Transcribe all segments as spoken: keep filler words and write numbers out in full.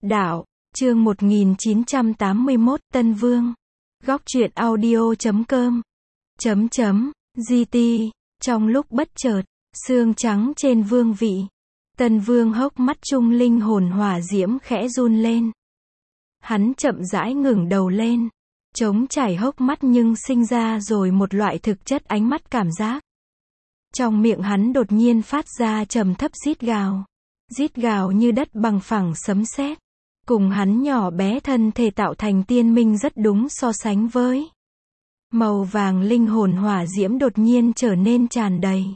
Đạo, chương một nghìn chín trăm tám mươi mốt, Tân Vương. Góc truyện audio chấm com. Chấm chấm, giê tê. Trong lúc bất chợt, xương trắng trên vương vị. Tân Vương hốc mắt trung linh hồn hỏa diễm khẽ run lên. Hắn chậm rãi ngẩng đầu lên. Trống trải hốc mắt nhưng sinh ra rồi một loại thực chất ánh mắt cảm giác. Trong miệng hắn đột nhiên phát ra trầm thấp rít gào. Rít gào như đất bằng phẳng sấm sét. Cùng hắn nhỏ bé thân thể tạo thành tiên minh rất đúng so sánh với. Màu vàng linh hồn hỏa diễm đột nhiên trở nên tràn đầy.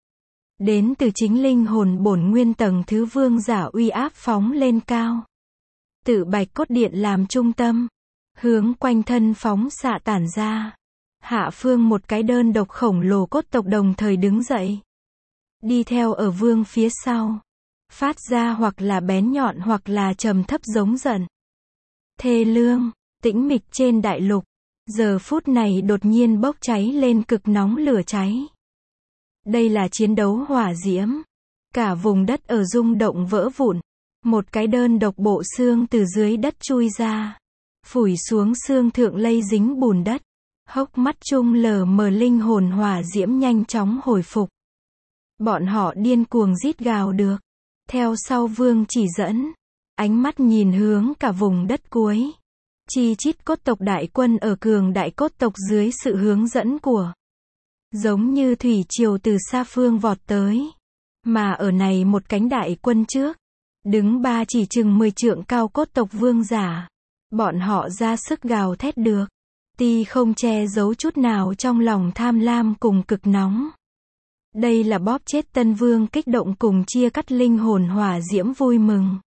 Đến từ chính linh hồn bổn nguyên tầng thứ vương giả uy áp phóng lên cao. Tự bạch cốt điện làm trung tâm. Hướng quanh thân phóng xạ tản ra. Hạ phương một cái đơn độc khổng lồ cốt tộc đồng thời đứng dậy. Đi theo ở vương phía sau. Phát ra hoặc là bén nhọn hoặc là trầm thấp giống giận. Thê lương, tĩnh mịch trên đại lục. Giờ phút này đột nhiên bốc cháy lên cực nóng lửa cháy. Đây là chiến đấu hỏa diễm. Cả vùng đất ở rung động vỡ vụn. Một cái đơn độc bộ xương từ dưới đất chui ra. Phủi xuống xương thượng lây dính bùn đất. Hốc mắt trung lờ mờ linh hồn hỏa diễm nhanh chóng hồi phục. Bọn họ điên cuồng rít gào được. Theo sau vương chỉ dẫn. Ánh mắt nhìn hướng cả vùng đất cuối. Chi chít cốt tộc đại quân ở cường đại cốt tộc dưới sự hướng dẫn của. Giống như thủy triều từ xa phương vọt tới. Mà ở này một cánh đại quân trước. Đứng ba chỉ chừng mười trượng cao cốt tộc vương giả. Bọn họ ra sức gào thét được. Ti không che giấu chút nào trong lòng tham lam cùng cực nóng. Đây là bóp chết Tân Vương kích động cùng chia cắt linh hồn hỏa diễm vui mừng.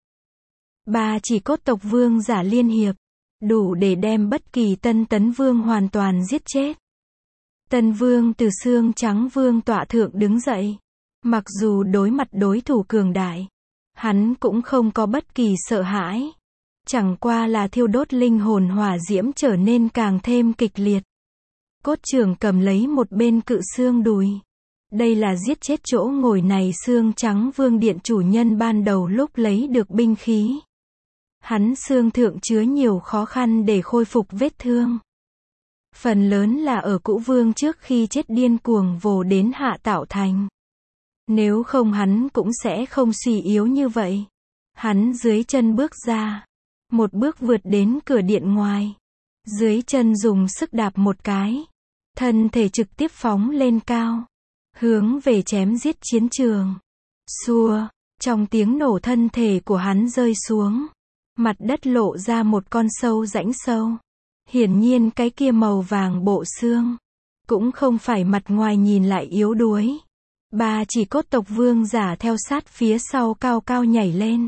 Ba chỉ cốt tộc vương giả liên hiệp. Đủ để đem bất kỳ tân tấn vương hoàn toàn giết chết. Tân Vương từ xương trắng vương tọa thượng đứng dậy. Mặc dù đối mặt đối thủ cường đại. Hắn cũng không có bất kỳ sợ hãi. Chẳng qua là thiêu đốt linh hồn hỏa diễm trở nên càng thêm kịch liệt. Cốt trưởng cầm lấy một bên cự xương đùi. Đây là giết chết chỗ ngồi này xương trắng vương điện chủ nhân ban đầu lúc lấy được binh khí. Hắn xương thượng chứa nhiều khó khăn để khôi phục vết thương. Phần lớn là ở cũ vương trước khi chết điên cuồng vồ đến hạ tạo thành. Nếu không hắn cũng sẽ không suy yếu như vậy. Hắn dưới chân bước ra. Một bước vượt đến cửa điện ngoài. Dưới chân dùng sức đạp một cái. Thân thể trực tiếp phóng lên cao. Hướng về chém giết chiến trường. Xua, trong tiếng nổ thân thể của hắn rơi xuống. Mặt đất lộ ra một con sâu rãnh sâu. Hiển nhiên cái kia màu vàng bộ xương. Cũng không phải mặt ngoài nhìn lại yếu đuối. Ba chỉ cốt tộc vương giả theo sát phía sau cao cao nhảy lên.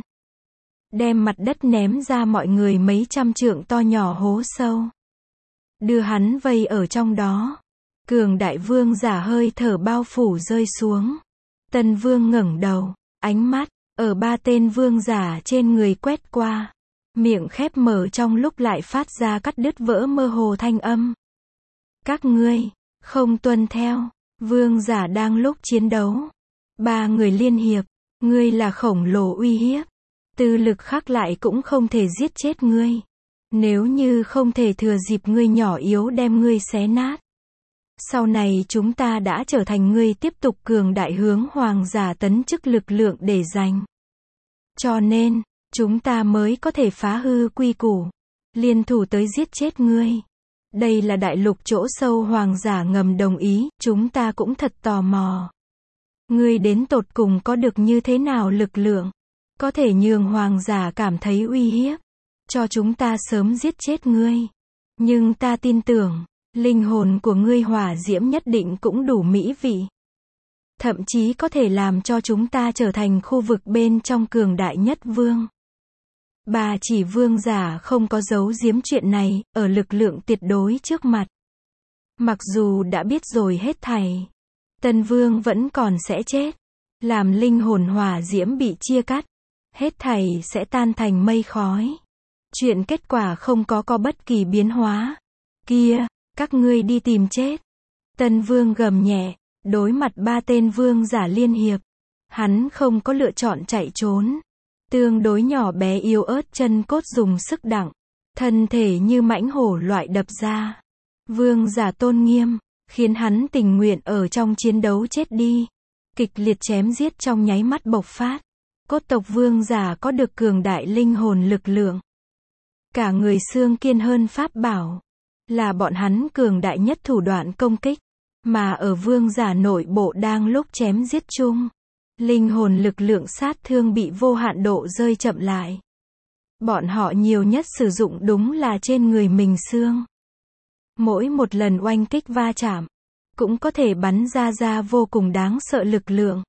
Đem mặt đất ném ra mọi người mấy trăm trượng to nhỏ hố sâu. Đưa hắn vây ở trong đó. Cường đại vương giả hơi thở bao phủ rơi xuống. Tân Vương ngẩng đầu, ánh mắt, ở ba tên vương giả trên người quét qua. Miệng khép mở trong lúc lại phát ra cắt đứt vỡ mơ hồ thanh âm. Các ngươi, không tuân theo, vương giả đang lúc chiến đấu. Ba người liên hiệp, ngươi là khổng lồ uy hiếp. Tư lực khác lại cũng không thể giết chết ngươi. Nếu như không thể thừa dịp ngươi nhỏ yếu đem ngươi xé nát. Sau này chúng ta đã trở thành ngươi tiếp tục cường đại hướng hoàng giả tấn chức lực lượng để giành. Cho nên, chúng ta mới có thể phá hư quy củ. Liên thủ tới giết chết ngươi. Đây là đại lục chỗ sâu hoàng giả ngầm đồng ý, chúng ta cũng thật tò mò. Ngươi đến tột cùng có được như thế nào lực lượng? Có thể nhường hoàng giả cảm thấy uy hiếp. Cho chúng ta sớm giết chết ngươi. Nhưng ta tin tưởng. Linh hồn của ngươi hỏa diễm nhất định cũng đủ mỹ vị. Thậm chí có thể làm cho chúng ta trở thành khu vực bên trong cường đại nhất vương. Ba chỉ vương giả không có giấu giếm chuyện này, ở lực lượng tuyệt đối trước mặt. Mặc dù đã biết rồi hết thảy. Tân Vương vẫn còn sẽ chết. Làm linh hồn hỏa diễm bị chia cắt. Hết thảy sẽ tan thành mây khói. Chuyện kết quả không có có bất kỳ biến hóa. Kia! Các ngươi đi tìm chết. Tân Vương gầm nhẹ, đối mặt ba tên vương giả liên hiệp. Hắn không có lựa chọn chạy trốn. tương đối nhỏ bé yếu ớt, chân cốt dùng sức đặng, thân thể như mãnh hổ loại đập ra. Vương giả tôn nghiêm, khiến hắn tình nguyện ở trong chiến đấu chết đi. Kịch liệt chém giết trong nháy mắt bộc phát. Cốt tộc vương giả có được cường đại linh hồn lực lượng. Cả người xương kiên hơn pháp bảo. Là bọn hắn cường đại nhất thủ đoạn công kích. Mà ở vương giả nội bộ đang lúc chém giết chung. Linh hồn lực lượng sát thương bị vô hạn độ rơi chậm lại. Bọn họ nhiều nhất sử dụng đúng là trên người mình xương. Mỗi một lần oanh kích va chạm, cũng có thể bắn ra ra vô cùng đáng sợ lực lượng.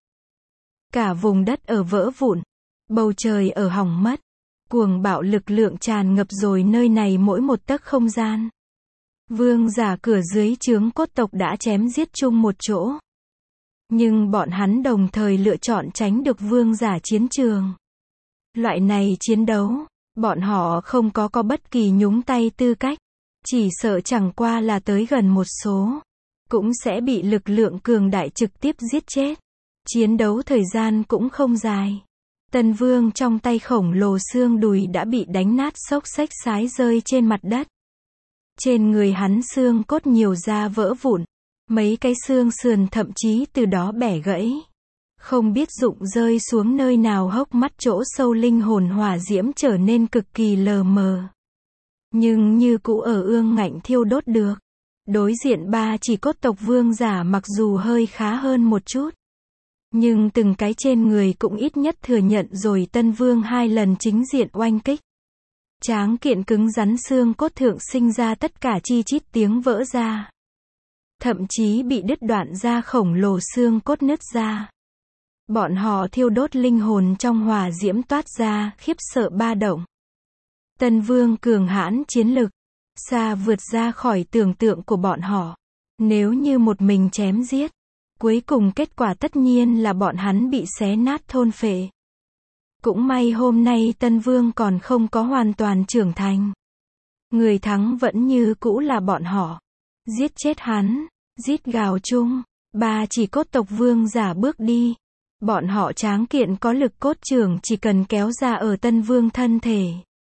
Cả vùng đất ở vỡ vụn, bầu trời ở hỏng mất, cuồng bạo lực lượng tràn ngập rồi nơi này mỗi một tấc không gian. Vương giả cửa dưới trướng cốt tộc đã chém giết chung một chỗ. Nhưng bọn hắn đồng thời lựa chọn tránh được vương giả chiến trường. Loại này chiến đấu, bọn họ không có có bất kỳ nhúng tay tư cách. Chỉ sợ chẳng qua là tới gần một số, cũng sẽ bị lực lượng cường đại trực tiếp giết chết. Chiến đấu thời gian cũng không dài. Tân vương trong tay khổng lồ xương đùi đã bị đánh nát xốc xếch xái rơi trên mặt đất. Trên người hắn xương cốt nhiều da vỡ vụn. Mấy cái xương sườn thậm chí từ đó bẻ gãy. Không biết rụng rơi xuống nơi nào, hốc mắt chỗ sâu linh hồn hỏa diễm trở nên cực kỳ lờ mờ. Nhưng như cũ ở ương ngạnh thiêu đốt được. Đối diện ba chỉ cốt tộc vương giả mặc dù hơi khá hơn một chút. Nhưng từng cái trên người cũng ít nhất thừa nhận rồi tân vương hai lần chính diện oanh kích. Tráng kiện cứng rắn xương cốt thượng sinh ra tất cả chi chít tiếng vỡ ra. Thậm chí bị đứt đoạn ra khổng lồ xương cốt nứt ra. Bọn họ thiêu đốt linh hồn trong hỏa diễm toát ra, khiếp sợ ba động. Tân vương cường hãn chiến lực, xa vượt ra khỏi tưởng tượng của bọn họ. Nếu như một mình chém giết, cuối cùng kết quả tất nhiên là bọn hắn bị xé nát thôn phệ. Cũng may hôm nay tân vương còn không có hoàn toàn trưởng thành. Người thắng vẫn như cũ là bọn họ. Giết chết hắn, rít gào chung, ba chỉ cốt tộc vương giả bước đi. Bọn họ tráng kiện có lực cốt trưởng, chỉ cần kéo ra ở tân vương thân thể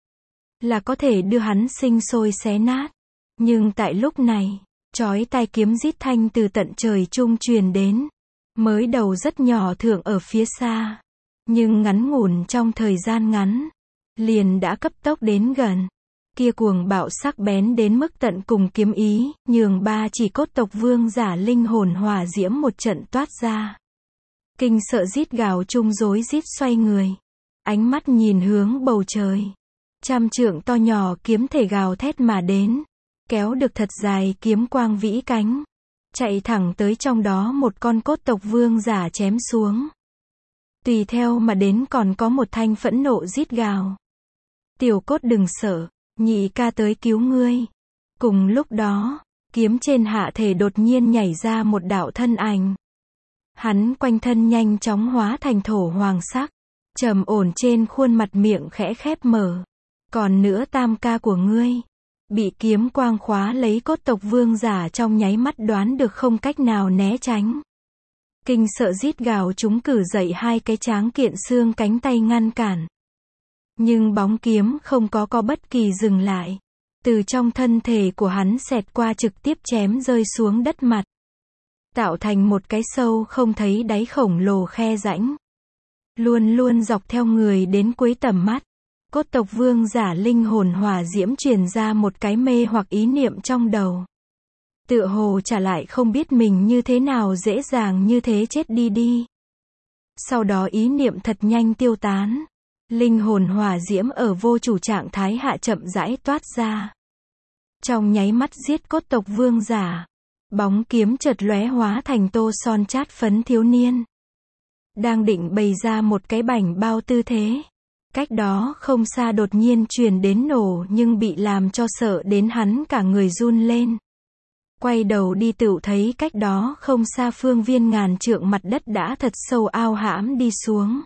là có thể đưa hắn sinh sôi xé nát. Nhưng tại lúc này, chói tai kiếm rít thanh từ tận trời trung truyền đến. Mới đầu rất nhỏ thượng ở phía xa, nhưng ngắn ngủn trong thời gian ngắn, liền đã cấp tốc đến gần. Kia cuồng bạo sắc bén đến mức tận cùng kiếm ý, nhường ba chỉ cốt tộc vương giả linh hồn hỏa diễm một trận toát ra. Kinh sợ rít gào chung rối rít xoay người. Ánh mắt nhìn hướng bầu trời. Trăm trượng to nhỏ kiếm thể gào thét mà đến. Kéo được thật dài kiếm quang vĩ cánh. Chạy thẳng tới trong đó một con cốt tộc vương giả chém xuống. Tùy theo mà đến còn có một thanh phẫn nộ rít gào. Tiểu cốt đừng sợ, nhị ca tới cứu ngươi. Cùng lúc đó, kiếm trên hạ thể đột nhiên nhảy ra một đạo thân ảnh. Hắn quanh thân nhanh chóng hóa thành thổ hoàng sắc. Trầm ổn trên khuôn mặt miệng khẽ khép mở. Còn nữa tam ca của ngươi. Bị kiếm quang khóa lấy cốt tộc vương giả trong nháy mắt đoán được không cách nào né tránh. Kinh sợ rít gào chúng cử dậy hai cái tráng kiện xương cánh tay ngăn cản. Nhưng bóng kiếm không có có bất kỳ dừng lại. Từ trong thân thể của hắn xẹt qua trực tiếp chém rơi xuống đất mặt. Tạo thành một cái sâu không thấy đáy khổng lồ khe rãnh. Luôn luôn dọc theo người đến cuối tầm mắt. Cốt tộc vương giả linh hồn hỏa diễm truyền ra một cái mê hoặc ý niệm trong đầu. Tựa hồ trả lại không biết mình như thế nào dễ dàng như thế chết đi đi. Sau đó ý niệm thật nhanh tiêu tán. Linh hồn hỏa diễm ở vô chủ trạng thái hạ chậm rãi toát ra. Trong nháy mắt giết cốt tộc vương giả. Bóng kiếm chợt lóe hóa thành tô son chát phấn thiếu niên. Đang định bày ra một cái bảnh bao tư thế. Cách đó không xa đột nhiên truyền đến nổ nhưng bị làm cho sợ đến hắn cả người run lên. Quay đầu đi tựu thấy cách đó không xa phương viên ngàn trượng mặt đất đã thật sâu ao hãm đi xuống.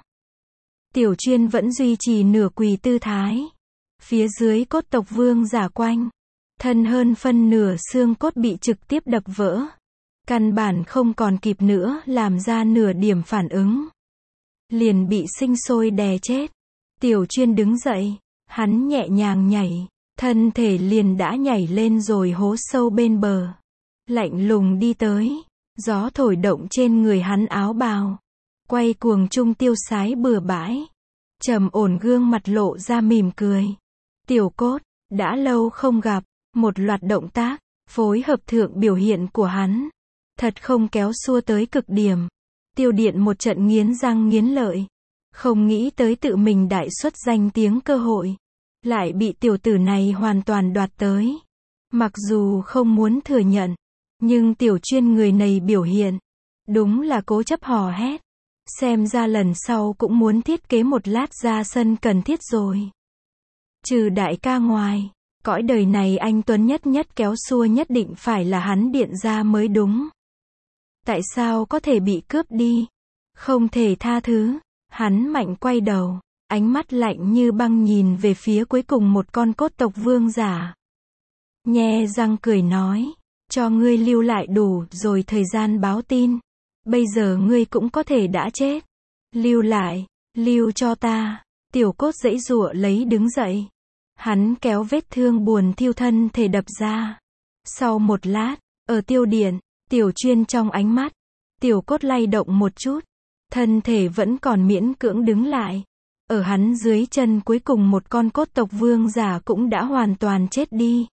Tiểu Chuyên vẫn duy trì nửa quỳ tư thái. Phía dưới cốt tộc vương giả quanh. Thân hơn phân nửa xương cốt bị trực tiếp đập vỡ. Căn bản không còn kịp nữa làm ra nửa điểm phản ứng. Liền bị sinh sôi đè chết. Tiểu Chuyên đứng dậy, hắn nhẹ nhàng nhảy, thân thể liền đã nhảy lên rồi hố sâu bên bờ. Lạnh lùng đi tới, gió thổi động trên người hắn áo bào, quay cuồng trung tiêu sái bừa bãi. Trầm ổn gương mặt lộ ra mỉm cười. Tiểu Cốt, đã lâu không gặp, một loạt động tác, phối hợp thượng biểu hiện của hắn. Thật không kéo xua tới cực điểm. Tiêu Điện một trận nghiến răng nghiến lợi. Không nghĩ tới tự mình đại xuất danh tiếng cơ hội. Lại bị tiểu tử này hoàn toàn đoạt tới. Mặc dù không muốn thừa nhận. Nhưng Tiểu Chuyên người này biểu hiện. Đúng là cố chấp hò hét. Xem ra lần sau cũng muốn thiết kế một lát ra sân cần thiết rồi. Trừ đại ca ngoài, cõi đời này anh Tuấn nhất nhất kéo xua nhất định phải là hắn Điện gia mới đúng. Tại sao có thể bị cướp đi? Không thể tha thứ. Hắn mạnh quay đầu, ánh mắt lạnh như băng nhìn về phía cuối cùng một con cốt tộc vương giả. Nhe răng cười nói, cho ngươi lưu lại đủ rồi thời gian báo tin. Bây giờ ngươi cũng có thể đã chết. Lưu lại, lưu cho ta. Tiểu Cốt giãy giụa lấy đứng dậy. Hắn kéo vết thương buồn thiêu thân thể đập ra. Sau một lát, ở Tiêu Điện, Tiểu Chuyên trong ánh mắt, Tiểu Cốt lay động một chút. Thân thể vẫn còn miễn cưỡng đứng lại. Ở hắn dưới chân cuối cùng một con cốt tộc vương giả cũng đã hoàn toàn chết đi.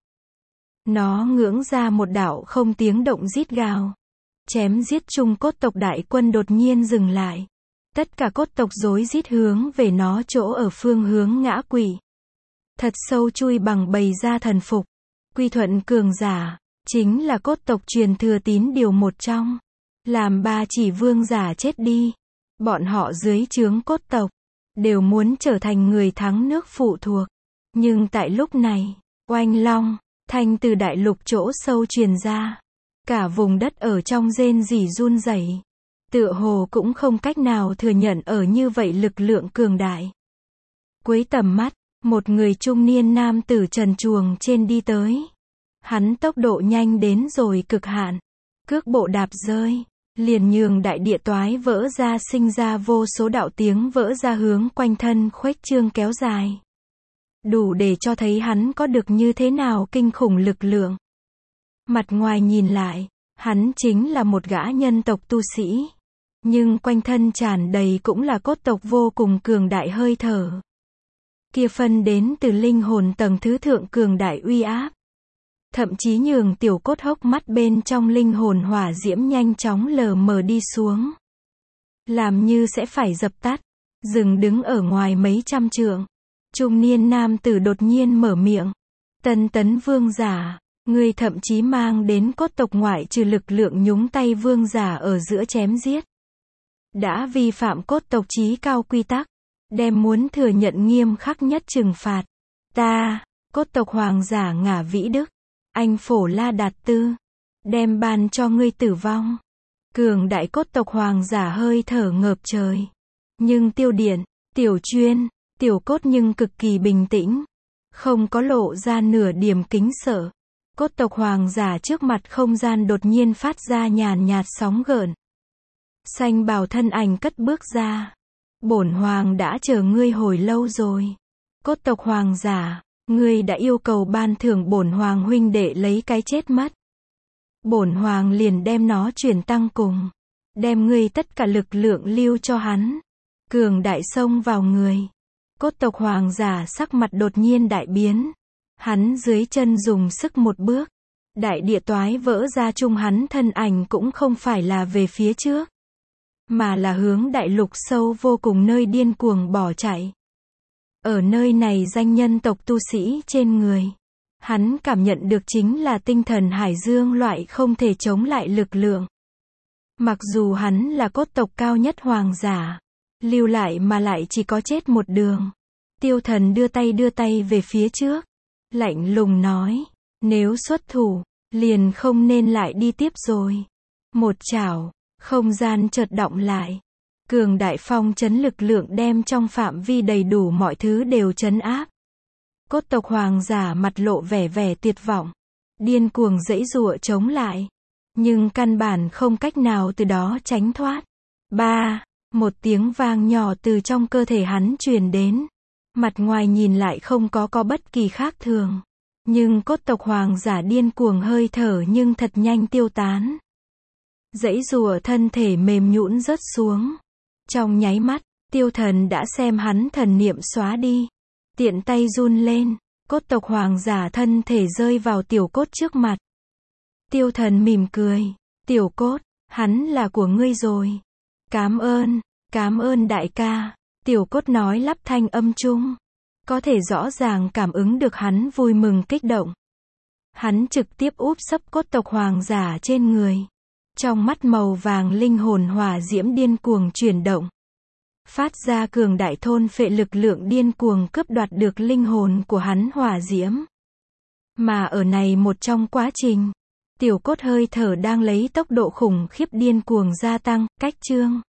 Nó ngưỡng ra một đạo không tiếng động rít gào. Chém giết chung cốt tộc đại quân đột nhiên dừng lại. Tất cả cốt tộc rối rít hướng về nó chỗ ở phương hướng ngã quỵ. Thật sâu chui bằng bày ra thần phục. Quy thuận cường giả, chính là cốt tộc truyền thừa tín điều một trong. Làm ba chỉ vương giả chết đi. Bọn họ dưới trướng cốt tộc, đều muốn trở thành người thắng nước phụ thuộc. Nhưng tại lúc này, oanh long, thanh từ đại lục chỗ sâu truyền ra. Cả vùng đất ở trong rên rỉ run rẩy. Tựa hồ cũng không cách nào thừa nhận ở như vậy lực lượng cường đại. Cuối tầm mắt, một người trung niên nam tử trần truồng trên đi tới. Hắn tốc độ nhanh đến rồi cực hạn. Cước bộ đạp rơi, liền nhường đại địa toái vỡ ra sinh ra vô số đạo tiếng vỡ ra hướng quanh thân khuếch trương kéo dài. Đủ để cho thấy hắn có được như thế nào kinh khủng lực lượng. Mặt ngoài nhìn lại, hắn chính là một gã nhân tộc tu sĩ. Nhưng quanh thân tràn đầy cũng là cốt tộc vô cùng cường đại hơi thở. Kia phân đến từ linh hồn tầng thứ thượng cường đại uy áp. Thậm chí nhường Tiểu Cốt hốc mắt bên trong linh hồn hỏa diễm nhanh chóng lờ mờ đi xuống. Làm như sẽ phải dập tắt. Dừng đứng ở ngoài mấy trăm trượng. Trung niên nam tử đột nhiên mở miệng. Tân tấn vương giả. Ngươi thậm chí mang đến cốt tộc ngoại trừ lực lượng nhúng tay vương giả ở giữa chém giết. Đã vi phạm cốt tộc chí cao quy tắc. Đem muốn thừa nhận nghiêm khắc nhất trừng phạt. Ta, cốt tộc hoàng giả Ngả Vĩ Đức. Anh Phổ La Đạt Tư. Đem ban cho ngươi tử vong. Cường đại cốt tộc hoàng giả hơi thở ngợp trời. Nhưng Tiêu Điện, Tiểu Chuyên, Tiểu Cốt nhưng cực kỳ bình tĩnh. Không có lộ ra nửa điểm kính sợ. Cốt tộc hoàng giả trước mặt không gian đột nhiên phát ra nhàn nhạt sóng gợn. Xanh bào thân ảnh cất bước ra. Bổn hoàng đã chờ ngươi hồi lâu rồi. Cốt tộc hoàng giả, ngươi đã yêu cầu ban thưởng bổn hoàng huynh đệ lấy cái chết mất. Bổn hoàng liền đem nó chuyển tăng cùng. Đem ngươi tất cả lực lượng lưu cho hắn. Cường đại xông vào người. Cốt tộc hoàng giả sắc mặt đột nhiên đại biến. Hắn dưới chân dùng sức một bước. Đại địa toái vỡ ra chung hắn thân ảnh cũng không phải là về phía trước. Mà là hướng đại lục sâu vô cùng nơi điên cuồng bỏ chạy. Ở nơi này danh nhân tộc tu sĩ trên người. Hắn cảm nhận được chính là tinh thần hải dương loại không thể chống lại lực lượng. Mặc dù hắn là cốt tộc cao nhất hoàng giả. Lưu lại mà lại chỉ có chết một đường. Tiêu Thần đưa tay đưa tay về phía trước. Lạnh lùng nói. Nếu xuất thủ, liền không nên lại đi tiếp rồi. Một chảo. Không gian chợt động lại. Cường đại phong chấn lực lượng đem trong phạm vi đầy đủ mọi thứ đều chấn áp. Cốt tộc hoàng giả mặt lộ vẻ vẻ tuyệt vọng. Điên cuồng giãy giụa chống lại. Nhưng căn bản không cách nào từ đó tránh thoát. Ba, một tiếng vang nhỏ từ trong cơ thể hắn truyền đến. Mặt ngoài nhìn lại không có có bất kỳ khác thường. Nhưng cốt tộc hoàng giả điên cuồng hơi thở nhưng thật nhanh tiêu tán. Dãy rùa thân thể mềm nhũn rớt xuống. Trong nháy mắt, tiêu thần đã xem hắn thần niệm xóa đi. Tiện tay run lên, cốt tộc hoàng giả thân thể rơi vào tiểu cốt trước mặt. Tiêu thần mỉm cười, tiểu cốt, hắn là của ngươi rồi. Cám ơn, cám ơn đại ca. Tiểu cốt nói lắp thanh âm trung. Có thể rõ ràng cảm ứng được hắn vui mừng kích động. Hắn trực tiếp úp sấp cốt tộc hoàng giả trên người. Trong mắt màu vàng linh hồn hỏa diễm điên cuồng chuyển động. Phát ra cường đại thôn phệ lực lượng điên cuồng cướp đoạt được linh hồn của hắn hỏa diễm. Mà ở này một trong quá trình, tiểu cốt hơi thở đang lấy tốc độ khủng khiếp điên cuồng gia tăng, cách chương.